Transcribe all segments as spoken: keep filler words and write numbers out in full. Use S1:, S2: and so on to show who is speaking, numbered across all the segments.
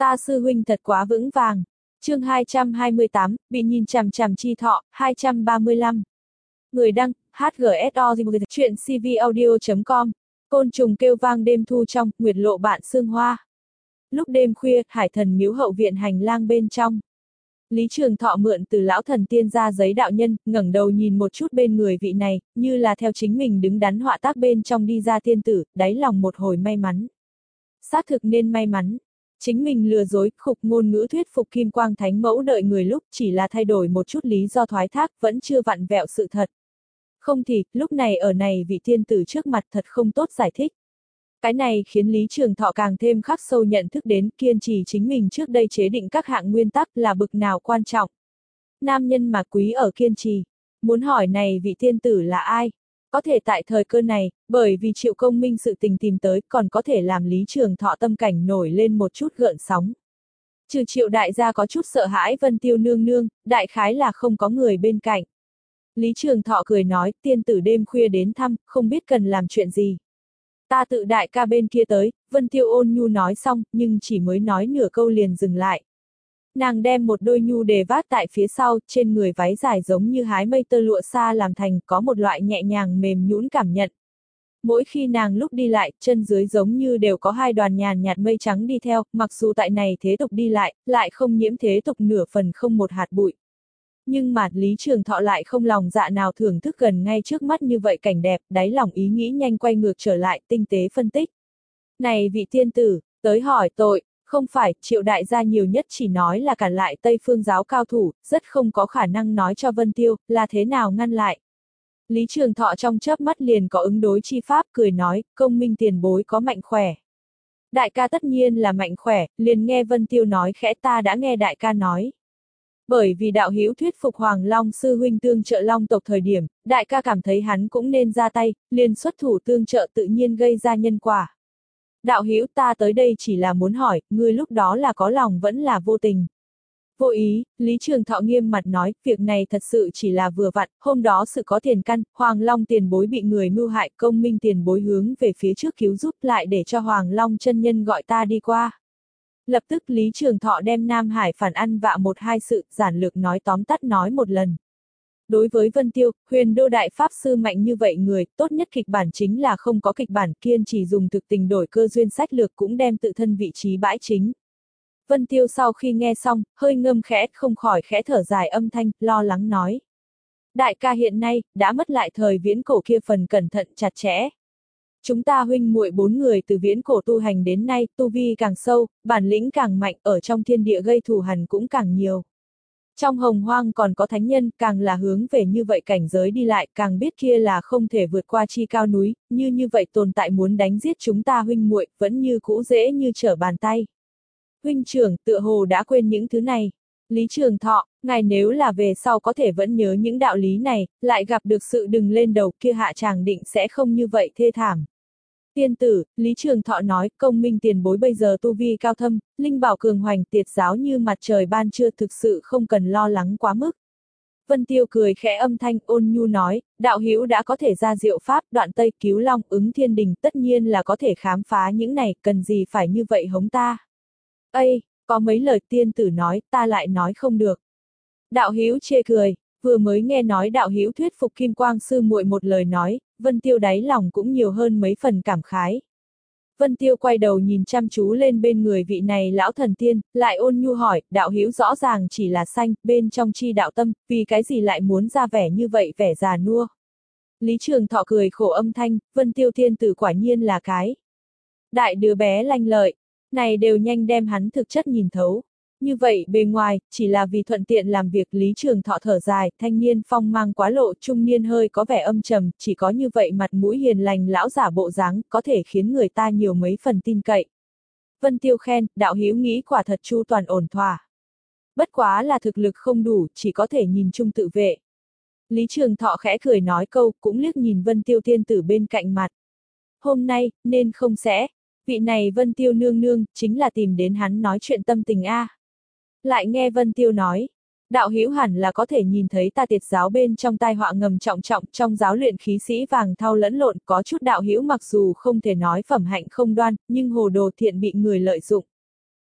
S1: Ta sư huynh thật quá vững vàng. Chương hai trăm hai mươi tám, bị nhìn chằm chằm chi thọ, hai trăm ba mươi lăm. Người đăng, hát giê ét o, chuyện cvaudio chấm com. Côn trùng kêu vang đêm thu trong, nguyệt lộ bạn sương hoa. Lúc đêm khuya, hải thần miếu hậu viện hành lang bên trong. Lý Trường Thọ mượn từ lão thần tiên ra giấy đạo nhân, ngẩng đầu nhìn một chút bên người vị này, như là theo chính mình đứng đắn họa tác bên trong đi ra tiên tử, đáy lòng một hồi may mắn. Xác thực nên may mắn. Chính mình lừa dối, khục ngôn ngữ thuyết phục Kim Quang Thánh Mẫu đợi người lúc chỉ là thay đổi một chút lý do thoái thác, vẫn chưa vặn vẹo sự thật. Không thì, lúc này ở này vị tiên tử trước mặt thật không tốt giải thích. Cái này khiến Lý Trường Thọ càng thêm khắc sâu nhận thức đến kiên trì chính mình trước đây chế định các hạng nguyên tắc là bực nào quan trọng. Nam nhân mà quý ở kiên trì. Muốn hỏi này vị tiên tử là ai? Có thể tại thời cơ này, bởi vì Triệu Công Minh sự tình tìm tới còn có thể làm Lý Trường Thọ tâm cảnh nổi lên một chút gợn sóng. Trừ Triệu đại gia có chút sợ hãi Vân Tiêu nương nương, đại khái là không có người bên cạnh. Lý Trường Thọ cười nói, tiên tử đêm khuya đến thăm, không biết cần làm chuyện gì. Ta tự đại ca bên kia tới, Vân Tiêu ôn nhu nói xong, nhưng chỉ mới nói nửa câu liền dừng lại. Nàng đem một đôi nhu đề vác tại phía sau, trên người váy dài giống như hái mây tơ lụa xa làm thành, có một loại nhẹ nhàng mềm nhũn cảm nhận. Mỗi khi nàng lúc đi lại, chân dưới giống như đều có hai đoàn nhàn nhạt mây trắng đi theo, mặc dù tại này thế tục đi lại, lại không nhiễm thế tục nửa phần không một hạt bụi. Nhưng mà Lý Trường Thọ lại không lòng dạ nào thưởng thức gần ngay trước mắt như vậy cảnh đẹp, đáy lòng ý nghĩ nhanh quay ngược trở lại, tinh tế phân tích. Này vị tiên tử, tới hỏi tội, không phải, Triệu đại gia nhiều nhất chỉ nói là cản lại Tây Phương giáo cao thủ, rất không có khả năng nói cho Vân Tiêu, là thế nào ngăn lại. Lý Trường Thọ trong chớp mắt liền có ứng đối chi pháp, cười nói, công minh tiền bối có mạnh khỏe. Đại ca tất nhiên là mạnh khỏe, liền nghe Vân Tiêu nói khẽ, ta đã nghe đại ca nói. Bởi vì đạo hữu thuyết phục Hoàng Long sư huynh tương trợ Long tộc thời điểm, đại ca cảm thấy hắn cũng nên ra tay, liền xuất thủ tương trợ tự nhiên gây ra nhân quả. Đạo hữu ta tới đây chỉ là muốn hỏi, ngươi lúc đó là có lòng vẫn là vô tình. Vô ý, Lý Trường Thọ nghiêm mặt nói, việc này thật sự chỉ là vừa vặn, hôm đó sự có tiền căn, Hoàng Long tiền bối bị người mưu hại, công minh tiền bối hướng về phía trước cứu giúp lại để cho Hoàng Long chân nhân gọi ta đi qua. Lập tức Lý Trường Thọ đem Nam Hải phản ăn vạ một hai sự, giản lược nói tóm tắt nói một lần. Đối với Vân Tiêu, huyền đô đại pháp sư mạnh như vậy người, tốt nhất kịch bản chính là không có kịch bản, kiên chỉ dùng thực tình đổi cơ duyên sách lược cũng đem tự thân vị trí bãi chính. Vân Tiêu sau khi nghe xong, hơi ngâm khẽ, không khỏi khẽ thở dài âm thanh, lo lắng nói. Đại ca hiện nay, đã mất lại thời viễn cổ kia phần cẩn thận chặt chẽ. Chúng ta huynh muội bốn người từ viễn cổ tu hành đến nay, tu vi càng sâu, bản lĩnh càng mạnh, ở trong thiên địa gây thù hằn cũng càng nhiều. Trong hồng hoang còn có thánh nhân, càng là hướng về như vậy cảnh giới đi lại, càng biết kia là không thể vượt qua chi cao núi, như như vậy tồn tại muốn đánh giết chúng ta huynh muội, vẫn như cũ dễ như trở bàn tay. Huynh trưởng, tựa hồ đã quên những thứ này. Lý Trường Thọ, ngài nếu là về sau có thể vẫn nhớ những đạo lý này, lại gặp được sự đừng lên đầu kia hạ chàng định sẽ không như vậy thê thảm. Tiên tử, Lý Trường Thọ nói, công minh tiền bối bây giờ tu vi cao thâm, linh bảo cường hoành, tiệt giáo như mặt trời ban trưa, thực sự không cần lo lắng quá mức. Vân Tiêu cười khẽ âm thanh ôn nhu nói, đạo hữu đã có thể ra diệu pháp, đoạn tây cứu long ứng thiên đình, tất nhiên là có thể khám phá những này, cần gì phải như vậy hống ta. Ây, có mấy lời tiên tử nói, ta lại nói không được. Đạo hữu chê cười, vừa mới nghe nói đạo hữu thuyết phục Kim Quang sư muội một lời nói, Vân Tiêu đáy lòng cũng nhiều hơn mấy phần cảm khái. Vân Tiêu quay đầu nhìn chăm chú lên bên người vị này lão thần tiên, lại ôn nhu hỏi, đạo hữu rõ ràng chỉ là xanh, bên trong chi đạo tâm, vì cái gì lại muốn ra vẻ như vậy vẻ già nua. Lý Trường Thọ cười khổ âm thanh, Vân Tiêu tiên tử quả nhiên là cái đại đứa bé lanh lợi, này đều nhanh đem hắn thực chất nhìn thấu. Như vậy bề ngoài, chỉ là vì thuận tiện làm việc. Lý Trường Thọ thở dài, thanh niên phong mang quá lộ, trung niên hơi có vẻ âm trầm, chỉ có như vậy mặt mũi hiền lành lão giả bộ dáng, có thể khiến người ta nhiều mấy phần tin cậy. Vân Tiêu khen, đạo hữu nghĩ quả thật chu toàn ổn thỏa. Bất quá là thực lực không đủ, chỉ có thể nhìn chung tự vệ. Lý Trường Thọ khẽ cười nói câu, cũng liếc nhìn Vân Tiêu tiên tử bên cạnh mặt. Hôm nay, nên không sẽ, vị này Vân Tiêu nương nương, chính là tìm đến hắn nói chuyện tâm tình a. Lại nghe Vân Tiêu nói, đạo hữu hẳn là có thể nhìn thấy ta tiệt giáo bên trong tai họa ngầm trọng trọng, trong giáo luyện khí sĩ vàng thau lẫn lộn, có chút đạo hữu mặc dù không thể nói phẩm hạnh không đoan, nhưng hồ đồ thiện bị người lợi dụng.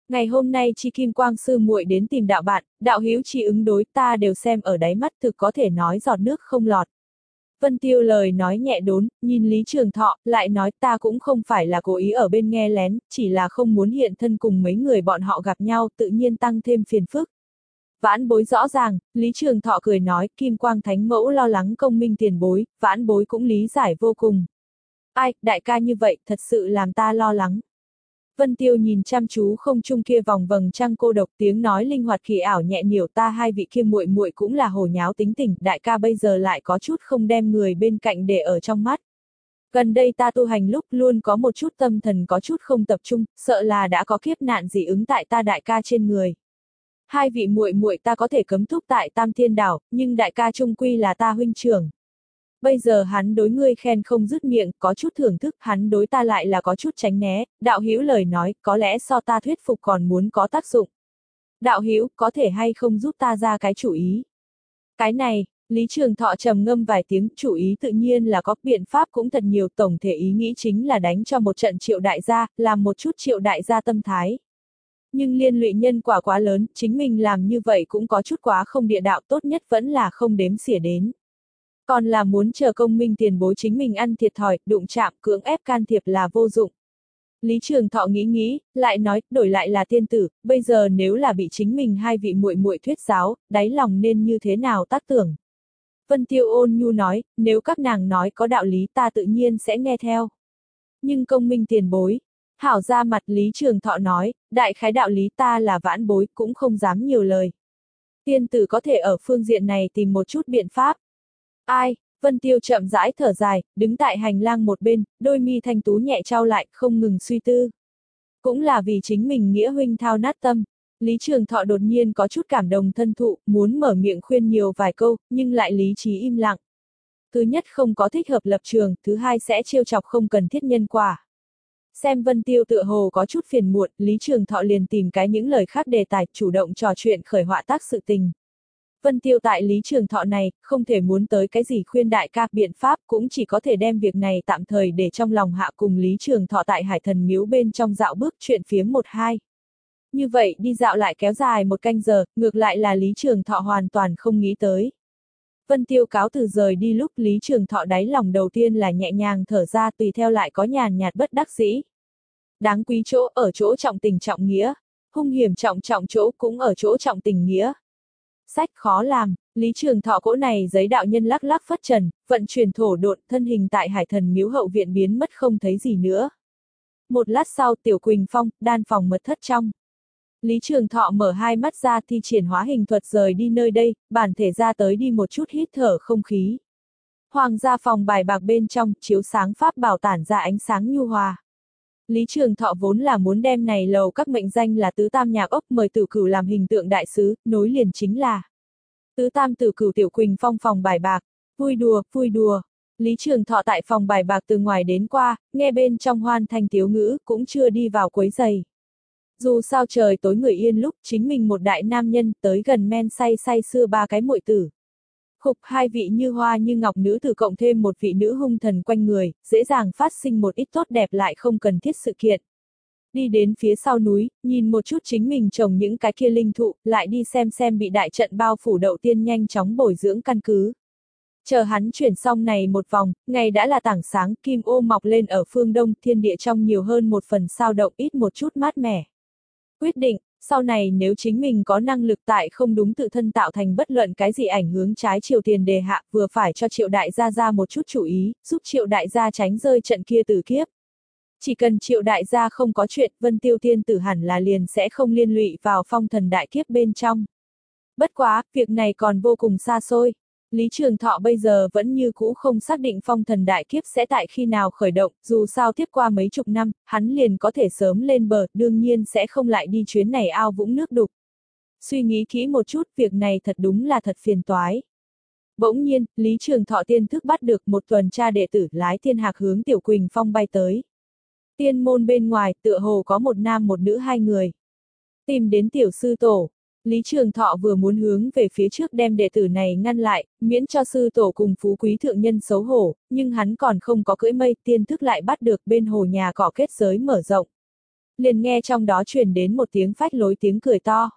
S1: Ngày hôm nay chi Kim Quang sư muội đến tìm đạo bạn, đạo hữu chi ứng đối ta đều xem ở đáy mắt thực có thể nói giọt nước không lọt. Vân Tiêu lời nói nhẹ đốn, nhìn Lý Trường Thọ, lại nói ta cũng không phải là cố ý ở bên nghe lén, chỉ là không muốn hiện thân cùng mấy người bọn họ gặp nhau tự nhiên tăng thêm phiền phức. Vãn bối rõ ràng, Lý Trường Thọ cười nói, Kim Quang Thánh Mẫu lo lắng công minh tiền bối, vãn bối cũng lý giải vô cùng. Ai, đại ca như vậy, thật sự làm ta lo lắng. Vân Tiêu nhìn chăm chú không trung kia vòng vầng trăng cô độc, tiếng nói linh hoạt kỳ ảo nhẹ nhiểu, ta hai vị kia muội muội cũng là hồ nháo tính tình, đại ca bây giờ lại có chút không đem người bên cạnh để ở trong mắt. Gần đây ta tu hành lúc luôn có một chút tâm thần có chút không tập trung, sợ là đã có kiếp nạn gì ứng tại ta đại ca trên người. Hai vị muội muội ta có thể cấm thúc tại Tam Thiên Đảo, nhưng đại ca trung quy là ta huynh trưởng. Bây giờ hắn đối ngươi khen không dứt miệng, có chút thưởng thức, hắn đối ta lại là có chút tránh né, đạo hữu lời nói, có lẽ so ta thuyết phục còn muốn có tác dụng. Đạo hữu có thể hay không giúp ta ra cái chủ ý? Cái này, Lý Trường Thọ trầm ngâm vài tiếng, chủ ý tự nhiên là có, biện pháp cũng thật nhiều, tổng thể ý nghĩ chính là đánh cho một trận Triệu đại gia, làm một chút Triệu đại gia tâm thái. Nhưng liên lụy nhân quả quá lớn, chính mình làm như vậy cũng có chút quá không địa đạo, tốt nhất vẫn là không đếm xỉa đến. Còn là muốn chờ công minh tiền bối chính mình ăn thiệt thòi, đụng chạm, cưỡng ép can thiệp là vô dụng. Lý Trường Thọ nghĩ nghĩ, lại nói, đổi lại là tiên tử, bây giờ nếu là bị chính mình hai vị muội muội thuyết giáo, đáy lòng nên như thế nào tác tưởng. Vân Tiêu ôn nhu nói, nếu các nàng nói có đạo lý ta tự nhiên sẽ nghe theo. Nhưng công minh tiền bối, hảo ra mặt Lý Trường Thọ nói, đại khái đạo lý ta là vãn bối, cũng không dám nhiều lời. Tiên tử có thể ở phương diện này tìm một chút biện pháp. Ai? Vân Tiêu chậm rãi thở dài, đứng tại hành lang một bên, đôi mi thanh tú nhẹ trao lại, không ngừng suy tư. Cũng là vì chính mình nghĩa huynh thao nát tâm. Lý Trường Thọ đột nhiên có chút cảm động thân thụ, muốn mở miệng khuyên nhiều vài câu, nhưng lại lý trí im lặng. Thứ nhất không có thích hợp lập trường, thứ hai sẽ trêu chọc không cần thiết nhân quả. Xem Vân Tiêu tựa hồ có chút phiền muộn, Lý Trường Thọ liền tìm cái những lời khác đề tài, chủ động trò chuyện khởi họa tác sự tình. Vân Tiêu tại Lý Trường Thọ này, không thể muốn tới cái gì khuyên đại ca biện pháp, cũng chỉ có thể đem việc này tạm thời để trong lòng hạ, cùng Lý Trường Thọ tại Hải Thần Miếu bên trong dạo bước chuyện phiếm một hai. Như vậy đi dạo lại kéo dài một canh giờ, ngược lại là Lý Trường Thọ hoàn toàn không nghĩ tới. Vân Tiêu cáo từ rời đi lúc Lý Trường Thọ đáy lòng đầu tiên là nhẹ nhàng thở ra, tùy theo lại có nhàn nhạt bất đắc dĩ. Đáng quý chỗ ở chỗ trọng tình trọng nghĩa, hung hiểm trọng trọng chỗ cũng ở chỗ trọng tình nghĩa. Sách khó làm, Lý Trường Thọ cỗ này giấy đạo nhân lắc lắc phất trần, vận chuyển thổ độn, thân hình tại Hải Thần Miếu hậu viện biến mất không thấy gì nữa. Một lát sau Tiểu Quỳnh Phong, đan phòng mật thất trong. Lý Trường Thọ mở hai mắt ra thi triển hóa hình thuật rời đi nơi đây, bản thể ra tới đi một chút hít thở không khí. Hoàng gia phòng bài bạc bên trong, chiếu sáng pháp bảo tản ra ánh sáng nhu hòa. Lý Trường Thọ vốn là muốn đem này lầu các mệnh danh là tứ tam nhạc ốc mời Tử Cửu làm hình tượng đại sứ, nối liền chính là tứ tam Tử Cửu Tiểu Quỳnh Phong phòng bài bạc, vui đùa, vui đùa. Lý Trường Thọ tại phòng bài bạc từ ngoài đến qua, nghe bên trong hoan thanh tiếu ngữ, cũng chưa đi vào quấy giày. Dù sao trời tối người yên lúc, chính mình một đại nam nhân tới gần men say say xưa ba cái muội tử. Khục hai vị như hoa như ngọc nữ tử cộng thêm một vị nữ hung thần quanh người, dễ dàng phát sinh một ít tốt đẹp lại không cần thiết sự kiện. Đi đến phía sau núi, nhìn một chút chính mình trồng những cái kia linh thụ, lại đi xem xem bị đại trận bao phủ Đậu Tiên nhanh chóng bồi dưỡng căn cứ. Chờ hắn chuyển xong này một vòng, ngày đã là tảng sáng, kim ô mọc lên ở phương đông, thiên địa trong nhiều hơn một phần sao động, ít một chút mát mẻ. Quyết định, sau này nếu chính mình có năng lực tại không đúng tự thân tạo thành bất luận cái gì ảnh hướng trái chiều tiền đề hạ, vừa phải cho Triệu đại gia ra một chút chủ ý, giúp Triệu đại gia tránh rơi trận kia tử kiếp. Chỉ cần Triệu đại gia không có chuyện, Vân Tiêu tiên tử hẳn là liền sẽ không liên lụy vào phong thần đại kiếp bên trong. Bất quá, việc này còn vô cùng xa xôi. Lý Trường Thọ bây giờ vẫn như cũ không xác định phong thần đại kiếp sẽ tại khi nào khởi động, dù sao tiếp qua mấy chục năm, hắn liền có thể sớm lên bờ, đương nhiên sẽ không lại đi chuyến này ao vũng nước đục. Suy nghĩ kỹ một chút, việc này thật đúng là thật phiền toái. Bỗng nhiên, Lý Trường Thọ tiên thức bắt được một tuần tra đệ tử lái thiên hạc hướng Tiểu Quỳnh Phong bay tới. Tiên môn bên ngoài, tựa hồ có một nam một nữ hai người. Tìm đến tiểu sư tổ. Lý Trường Thọ vừa muốn hướng về phía trước đem đệ tử này ngăn lại, miễn cho sư tổ cùng phú quý thượng nhân xấu hổ, nhưng hắn còn không có cưỡi mây, tiên thức lại bắt được bên hồ nhà cỏ kết giới mở rộng. liền nghe trong đó truyền đến một tiếng phách lối tiếng cười to.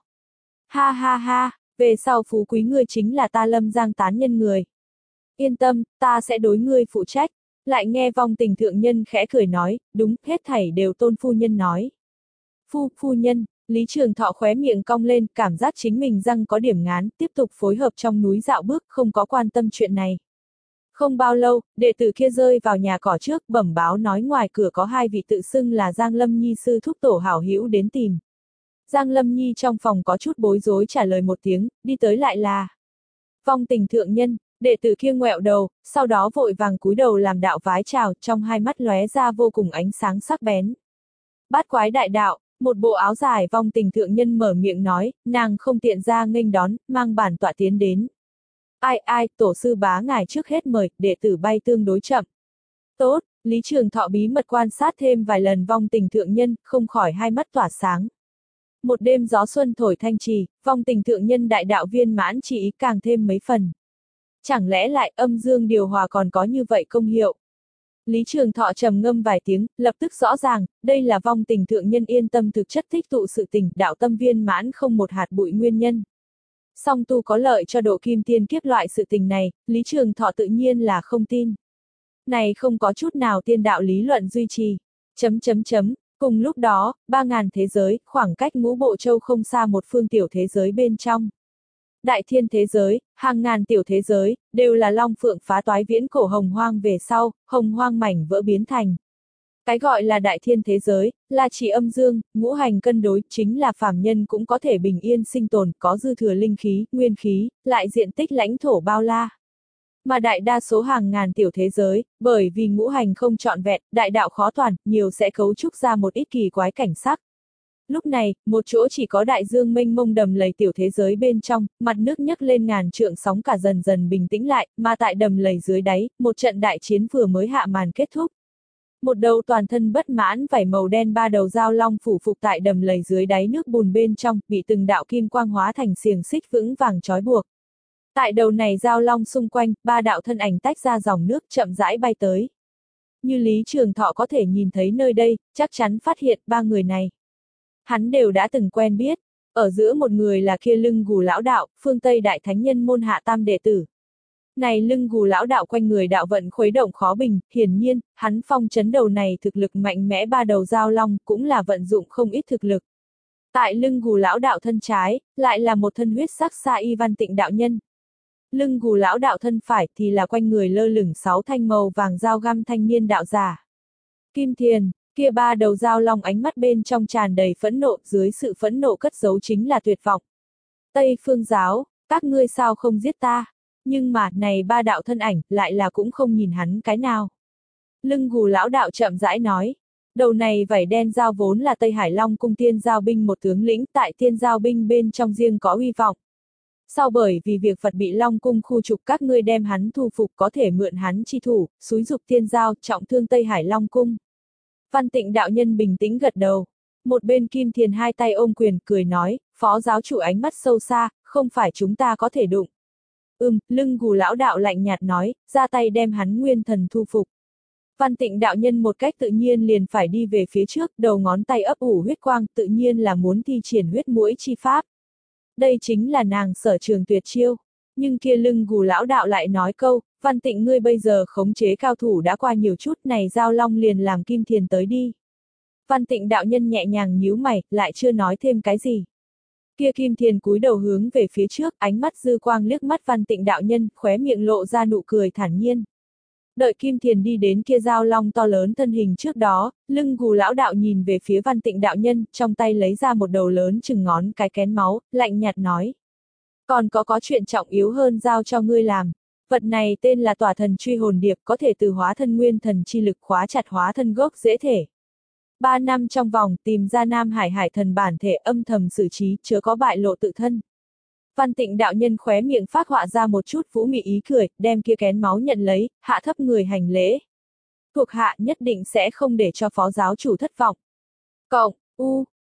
S1: Ha ha ha, về sau phú quý ngươi chính là ta Lâm Giang tán nhân người. Yên tâm, ta sẽ đối ngươi phụ trách. Lại nghe Vong Tình thượng nhân khẽ cười nói, đúng, hết thảy đều Tôn phu nhân nói. Phu, phu nhân, Lý Trường Thọ khóe miệng cong lên, cảm giác chính mình răng có điểm ngán, tiếp tục phối hợp trong núi dạo bước, không có quan tâm chuyện này. Không bao lâu, đệ tử kia rơi vào nhà cỏ trước, bẩm báo nói ngoài cửa có hai vị tự xưng là Giang Lâm Nhi sư thúc tổ hảo hữu đến tìm. Giang Lâm Nhi trong phòng có chút bối rối trả lời một tiếng, đi tới lại là Vong Tình thượng nhân. Đệ tử kia ngoẹo đầu, sau đó vội vàng cúi đầu làm đạo vái chào, trong hai mắt lóe ra vô cùng ánh sáng sắc bén. Bát quái đại đạo, một bộ áo dài Vong Tình thượng nhân mở miệng nói, nàng không tiện ra nghênh đón, mang bản tọa tiến đến. Ai ai, tổ sư bá ngài trước hết mời, đệ tử bay tương đối chậm. Tốt, Lý Trường Thọ bí mật quan sát thêm vài lần Vong Tình thượng nhân, không khỏi hai mắt tỏa sáng. Một đêm gió xuân thổi thanh trì, Vong Tình thượng nhân đại đạo viên mãn chỉ ý càng thêm mấy phần. Chẳng lẽ lại âm dương điều hòa còn có như vậy công hiệu? Lý Trường Thọ trầm ngâm vài tiếng, lập tức rõ ràng, đây là Vong Tình thượng nhân yên tâm thực chất tích tụ sự tình, đạo tâm viên mãn không một hạt bụi nguyên nhân. Song tu có lợi cho độ kim tiên kiếp loại sự tình này, Lý Trường Thọ tự nhiên là không tin. Này không có chút nào tiên đạo lý luận duy trì. Chấm chấm chấm, cùng lúc đó, ba ngàn thế giới, khoảng cách Ngũ Bộ Châu không xa một phương tiểu thế giới bên trong. Đại thiên thế giới, hàng ngàn tiểu thế giới, đều là long phượng phá toái viễn cổ hồng hoang về sau, hồng hoang mảnh vỡ biến thành. Cái gọi là đại thiên thế giới, là chỉ âm dương, ngũ hành cân đối, chính là phàm nhân cũng có thể bình yên sinh tồn, có dư thừa linh khí, nguyên khí, lại diện tích lãnh thổ bao la. Mà đại đa số hàng ngàn tiểu thế giới, bởi vì ngũ hành không trọn vẹn, đại đạo khó toàn, nhiều sẽ cấu trúc ra một ít kỳ quái cảnh sắc. Lúc này, một chỗ chỉ có đại dương mênh mông đầm lầy tiểu thế giới bên trong, mặt nước nhấc lên ngàn trượng sóng cả dần dần bình tĩnh lại, mà tại đầm lầy dưới đáy, một trận đại chiến vừa mới hạ màn kết thúc. Một đầu toàn thân bất mãn vảy màu đen ba đầu dao long phủ phục tại đầm lầy dưới đáy nước bùn bên trong, bị từng đạo kim quang hóa thành xiềng xích vững vàng trói buộc. Tại đầu này dao long xung quanh, ba đạo thân ảnh tách ra dòng nước chậm rãi bay tới. Như Lý Trường Thọ có thể nhìn thấy nơi đây, chắc chắn phát hiện ba người này. Hắn đều đã từng quen biết, ở giữa một người là kia Lưng Gù lão đạo, phương Tây đại thánh nhân môn hạ tam đệ tử. Này Lưng Gù lão đạo quanh người đạo vận khuấy động khó bình, hiển nhiên, hắn phong chấn đầu này thực lực mạnh mẽ ba đầu dao long cũng là vận dụng không ít thực lực. Tại Lưng Gù lão đạo thân trái, lại là một thân huyết sắc sa y Văn Tịnh đạo nhân. Lưng Gù lão đạo thân phải thì là quanh người lơ lửng sáu thanh màu vàng dao găm thanh niên đạo giả. Kim Thiền, kia ba đầu dao long ánh mắt bên trong tràn đầy phẫn nộ, dưới sự phẫn nộ cất giấu chính là tuyệt vọng. Tây Phương giáo, các ngươi sao không giết ta? Nhưng mà, này ba đạo thân ảnh, lại là cũng không nhìn hắn cái nào. Lưng Gù lão đạo chậm rãi nói, đầu này vảy đen dao vốn là Tây Hải Long cung tiên giao binh một tướng lĩnh, tại tiên giao binh bên trong riêng có uy vọng. Sau bởi vì việc Phật bị Long cung khu trục các ngươi đem hắn thu phục có thể mượn hắn chi thủ, xúi dục tiên giao, trọng thương Tây Hải Long cung. Văn Tịnh đạo nhân bình tĩnh gật đầu. Một bên Kim Thiền hai tay ôm quyền, cười nói, phó giáo chủ ánh mắt sâu xa, không phải chúng ta có thể đụng. Ừm, Lưng Gù lão đạo lạnh nhạt nói, ra tay đem hắn nguyên thần thu phục. Văn Tịnh đạo nhân một cách tự nhiên liền phải đi về phía trước, đầu ngón tay ấp ủ huyết quang, tự nhiên là muốn thi triển huyết mũi chi pháp. Đây chính là nàng sở trường tuyệt chiêu. Nhưng kia Lưng Gù lão đạo lại nói câu, Văn Tịnh ngươi bây giờ khống chế cao thủ đã qua nhiều chút, này giao long liền làm Kim Thiền tới đi. Văn Tịnh đạo nhân nhẹ nhàng nhíu mày, lại chưa nói thêm cái gì. Kia Kim Thiền cúi đầu hướng về phía trước, ánh mắt dư quang liếc mắt Văn Tịnh đạo nhân, khóe miệng lộ ra nụ cười thản nhiên. Đợi Kim Thiền đi đến kia giao long to lớn thân hình trước đó, Lưng Gù lão đạo nhìn về phía Văn Tịnh đạo nhân, trong tay lấy ra một đầu lớn chừng ngón cái kén máu, lạnh nhạt nói. Còn có có chuyện trọng yếu hơn giao cho ngươi làm. Vật này tên là Tỏa Thần Truy Hồn Điệp, có thể từ hóa thân nguyên thần chi lực khóa chặt hóa thân gốc dễ thể. Ba năm trong vòng tìm ra Nam Hải Hải thần bản thể, âm thầm xử trí, chớ có bại lộ tự thân. Văn Tịnh đạo nhân khóe miệng phác họa ra một chút vũ mị ý cười, đem kia kén máu nhận lấy, hạ thấp người hành lễ. Thuộc hạ nhất định sẽ không để cho phó giáo chủ thất vọng. Cộng, u,